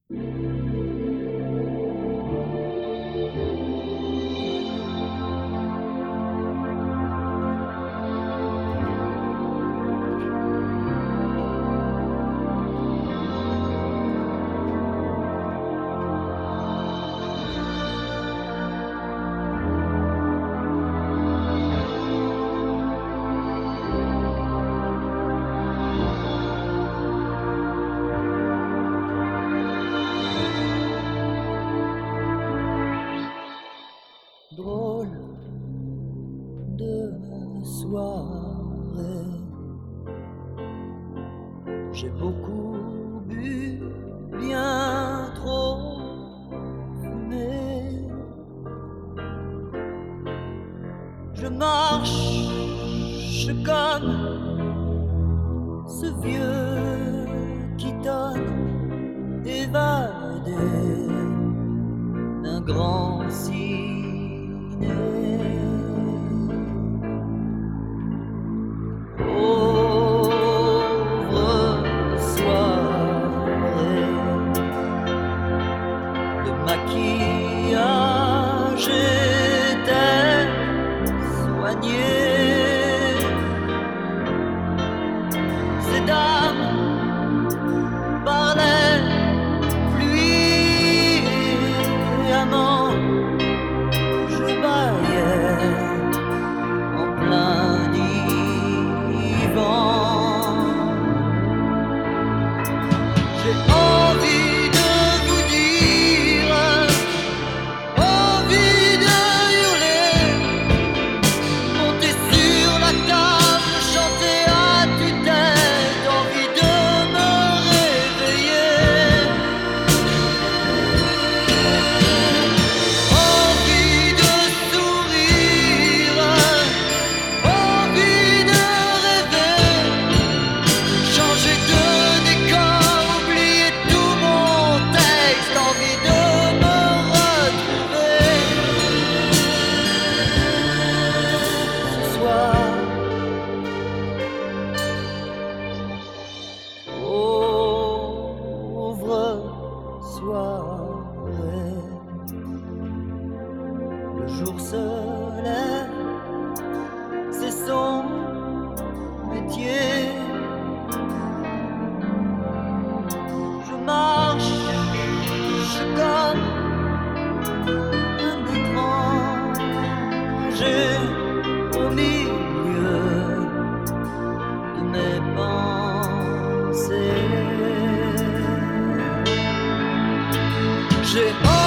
Drôle de soirée, j'ai beaucoup bu, bien trop fumé. Je marche comme ce vieux qui donne évadé d'un grand ciné. Pauvre soirée, le maquillage était soigné. Ces dames parlaient fluidement. Je baillais en plein divan. J'ai envie de vous dire, envie de hurler, monter sur la table, chanter à tue-tête, envie de me réveiller, envie de sourire, envie de rêver, changer de décor, oublier tout mon texte, envie de me retrouver ce soir. Pauvre soirée, le jour se lève, c'est son métier. Je marche comme un étranger au milieu de mes pensées. J'ai